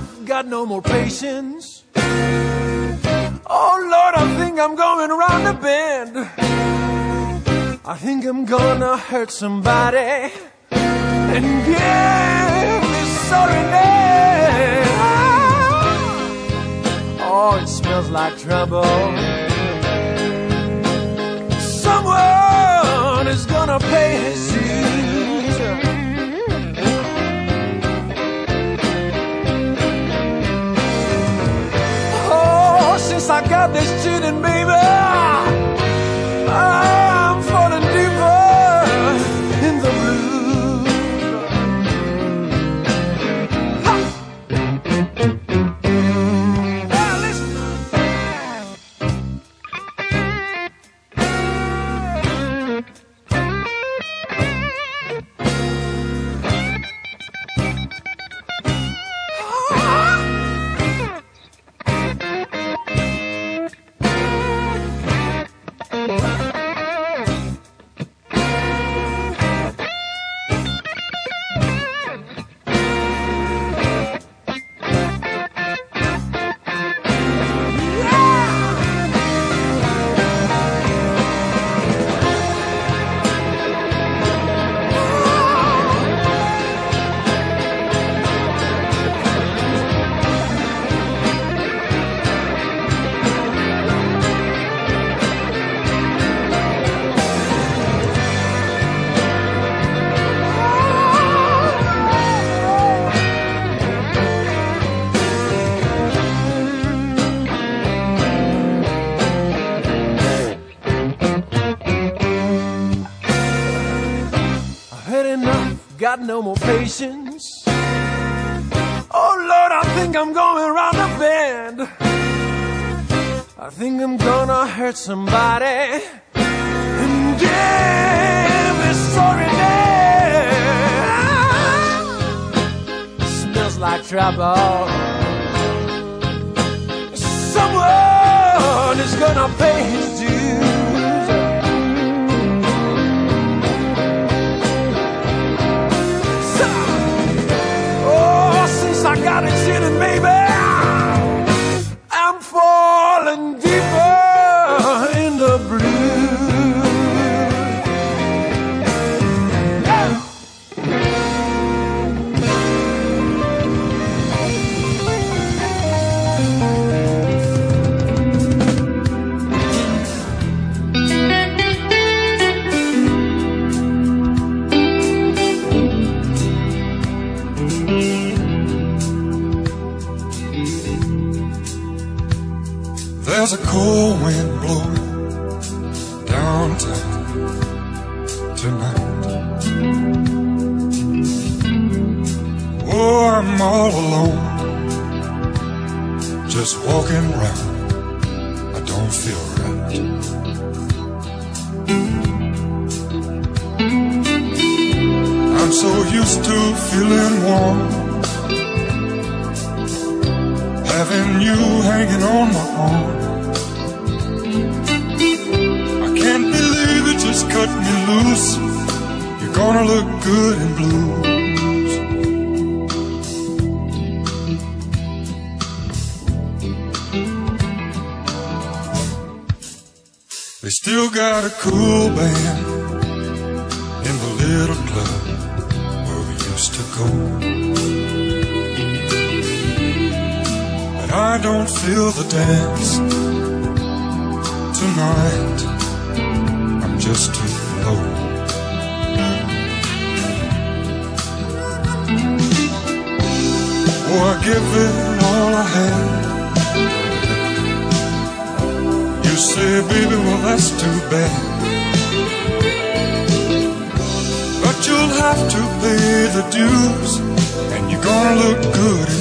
got no more patience. Oh Lord, I think I'm going around the bend. I think I'm gonna hurt somebody and give me sorriness. Oh, it smells like trouble. Someone is gonna pay his dues. Oh, since I got this cheating baby, I'm falling deeper in the blues. Got no more patience. Oh Lord, I think I'm going around the bend. I think I'm gonna hurt somebody and give me sorriness. Smells like trouble. Someone is gonna pay his dues. I got it chilling, baby. I'm falling deeper in the blues. There's a cold wind blowing downtown tonight. Oh, I'm all alone, just walking around. I don't feel right. I'm so used to feeling warm, having you hanging on my arm. Just cut me loose. You're gonna look good in blues. They still got a cool band in the little club where we used to go, but I don't feel the dance tonight. Just too low. Oh, I give it all I had. You say, baby, well, that's too bad, but you'll have to pay the dues, and you're gonna look good